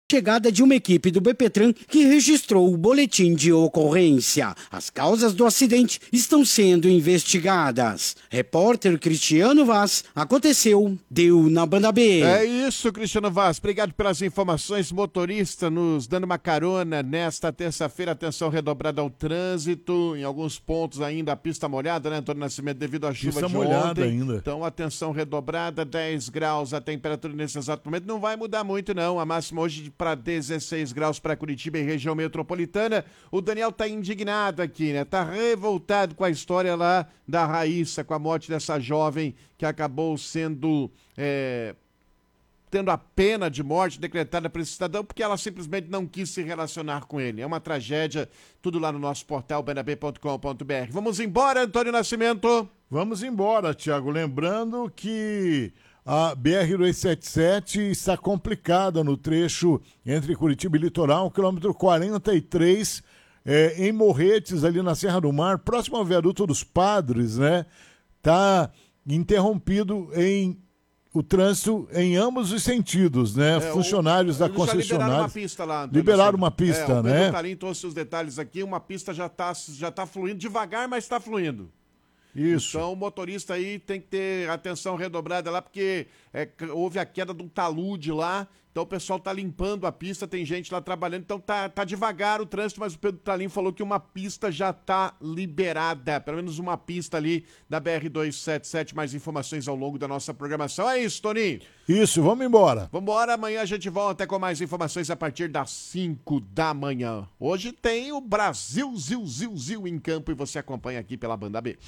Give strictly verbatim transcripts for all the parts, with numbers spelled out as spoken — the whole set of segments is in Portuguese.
chegada de uma equipe do BPTran que registrou o boletim de ocorrência. As causas do acidente estão sendo investigadas. Repórter Cristiano Vaz, aconteceu, deu na Banda B. É isso, Cristiano Vaz. Obrigado pelas informações. Motorista nos dando uma carona nesta terça-feira. Atenção redobrada ao trânsito. Em alguns pontos ainda a pista molhada, né, Antônio Nascimento, devido à chuva pista de molhada ontem. ainda. Então, atenção redobrada, dez graus a temperatura nesse exato momento. Não vai mudar muito, não. A máxima hoje para dezesseis graus para Curitiba e região metropolitana. O Daniel tá indignado aqui, né? Tá revoltado com a história lá da Raíssa, com a morte dessa jovem que acabou sendo é, tendo a pena de morte decretada para esse cidadão porque ela simplesmente não quis se relacionar com ele. É uma tragédia, tudo lá no nosso portal banda b ponto com ponto b r. Vamos embora, Antônio Nascimento? Vamos embora, Tiago. Lembrando que a B R duzentos e setenta e sete está complicada no trecho entre Curitiba e Litoral, quilômetro quarenta e três, é, em Morretes, ali na Serra do Mar, próximo ao viaduto dos Padres, né? Está interrompido em o trânsito em ambos os sentidos, né? É, Funcionários o, da concessionária liberaram uma pista lá. Antônio liberaram Nascimento. uma pista, é, o né? Pedro Tarim trouxe os detalhes aqui. Uma pista já está já tá fluindo devagar, mas está fluindo. Isso. Então o motorista aí tem que ter atenção redobrada lá, porque é, houve a queda de um talude lá, então o pessoal tá limpando a pista, tem gente lá trabalhando, então tá, tá devagar o trânsito, mas o Pedro Talim falou que uma pista já tá liberada, pelo menos uma pista ali da B R duzentos e setenta e sete, mais informações ao longo da nossa programação. É isso, Toninho. Isso, vamos embora. Vamos embora, amanhã a gente volta com mais informações a partir das cinco da manhã. Hoje tem o Brasil Zil Zil Zil em campo e você acompanha aqui pela Banda B.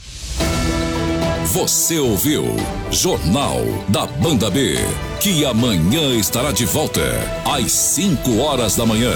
Você ouviu Jornal da Banda B, que amanhã estará de volta às cinco horas da manhã.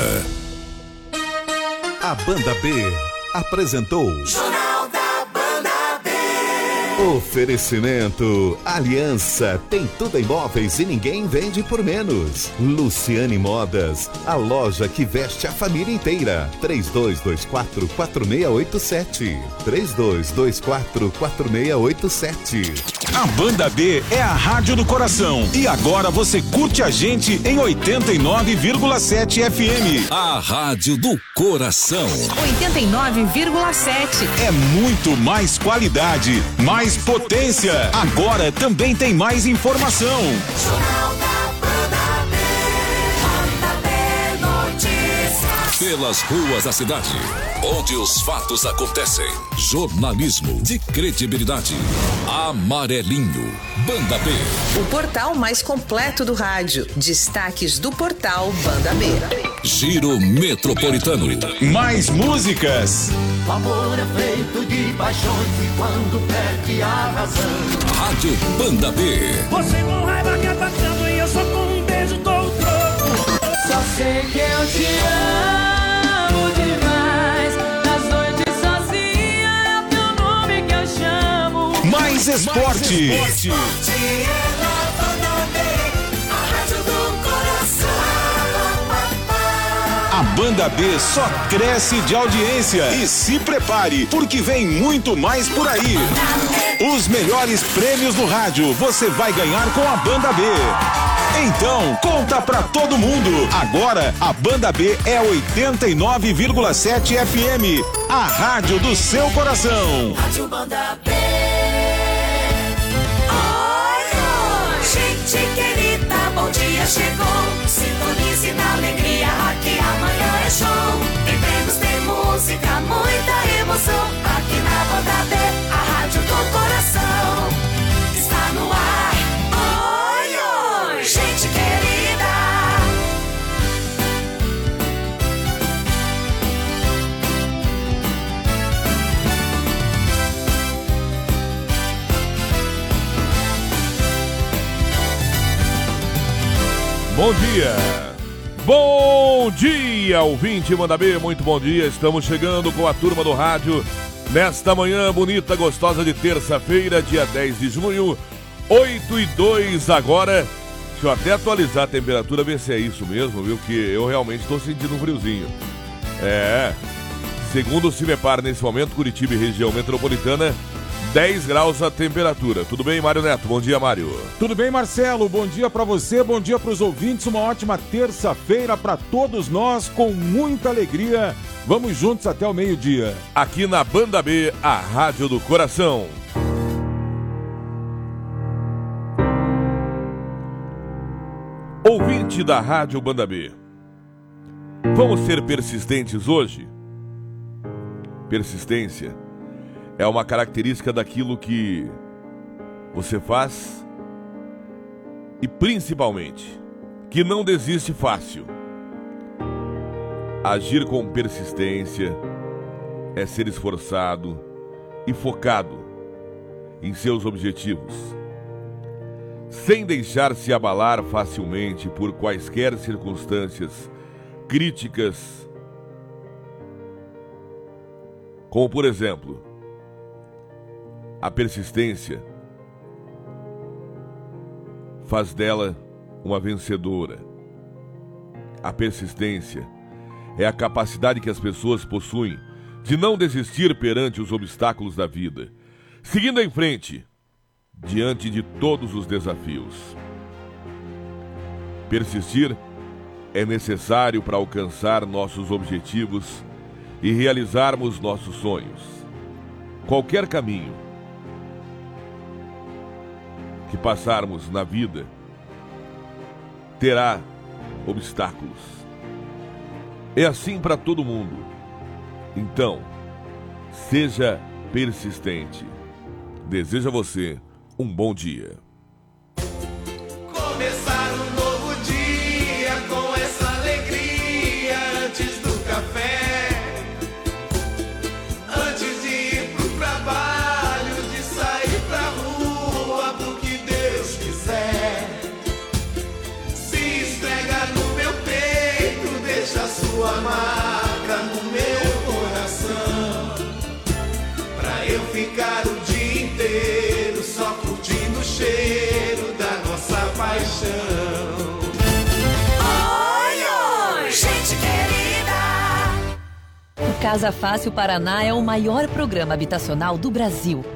A Banda B apresentou Jornal da Banda B. Oferecimento Aliança, tem tudo em móveis e ninguém vende por menos. Luciane Modas, a loja que veste a família inteira. três dois dois quatro, quatro seis oito sete. três dois dois quatro, quatro seis oito sete. A Banda B é a rádio do coração e agora você curte a gente em oitenta e nove vírgula sete F M. A rádio do coração. oitenta e nove vírgula sete. É muito mais qualidade, mais potência. Agora também tem mais informação. Jornal da Banda B. Banda B Notícias. Pelas ruas da cidade, onde os fatos acontecem. Jornalismo de credibilidade. Amarelinho. Banda B. O portal mais completo do rádio. Destaques do portal Banda B. Giro Metropolitano. Mais músicas. O amor é feito de paixões e quando perde a razão. Rádio Banda B. Você com raiva quer passando e eu só com um beijo dou o troco. Só sei que eu te amo demais. Nas noites sozinha é o teu nome que eu chamo. Mais esporte. Mais esporte é na Banda B, a rádio do coração. A Banda B só cresce de audiência. E se prepare, porque vem muito mais por aí. Os melhores prêmios do rádio você vai ganhar com a Banda B. Então, conta pra todo mundo. Agora, a Banda B é oitenta e nove vírgula sete F M. A rádio do seu coração. Rádio Banda B. Oi, oi, gente querida, bom dia chegou. Sintonize na alegria, aqui amanhã é show. Tem prêmios, tem música, muita emoção. Aqui na Banda B, a rádio do coração. Está no ar. Oi, oi, gente querida. Bom dia, bom dia, ouvinte Banda B, muito bom dia, estamos chegando com a turma do rádio nesta manhã bonita, gostosa de terça-feira, dia dez de junho, oito e dois agora. Deixa eu até atualizar a temperatura, ver se é isso mesmo, viu, que eu realmente estou sentindo um friozinho. É, segundo o CIMEPAR, nesse momento, Curitiba e região metropolitana, dez graus a temperatura. Tudo bem, Mário Neto? Bom dia, Mário. Tudo bem, Marcelo? Bom dia para você, bom dia para os ouvintes. Uma ótima terça-feira para todos nós, com muita alegria. Vamos juntos até o meio-dia. Aqui na Banda B, a Rádio do Coração. Ouvinte da Rádio Banda B. Vamos ser persistentes hoje? Persistência é uma característica daquilo que você faz e, principalmente, que não desiste fácil. Agir com persistência é ser esforçado e focado em seus objetivos, sem deixar-se abalar facilmente por quaisquer circunstâncias críticas, como, por exemplo, a persistência faz dela uma vencedora. A persistência é a capacidade que as pessoas possuem de não desistir perante os obstáculos da vida, seguindo em frente, diante de todos os desafios. Persistir é necessário para alcançar nossos objetivos e realizarmos nossos sonhos. Qualquer caminho que passarmos na vida terá obstáculos. É assim para todo mundo. Então, seja persistente. Desejo a você um bom dia. Começar um novo dia com essa alegria antes do café, antes de ir pro trabalho, de sair pra rua, pro que Deus quiser. Se esfrega no meu peito, deixa a sua marca no meu coração, pra eu ficar o dia inteiro só curtindo o cheiro da nossa paixão. Oi, oi, gente querida. O Casa Fácil Paraná é o maior programa habitacional do Brasil.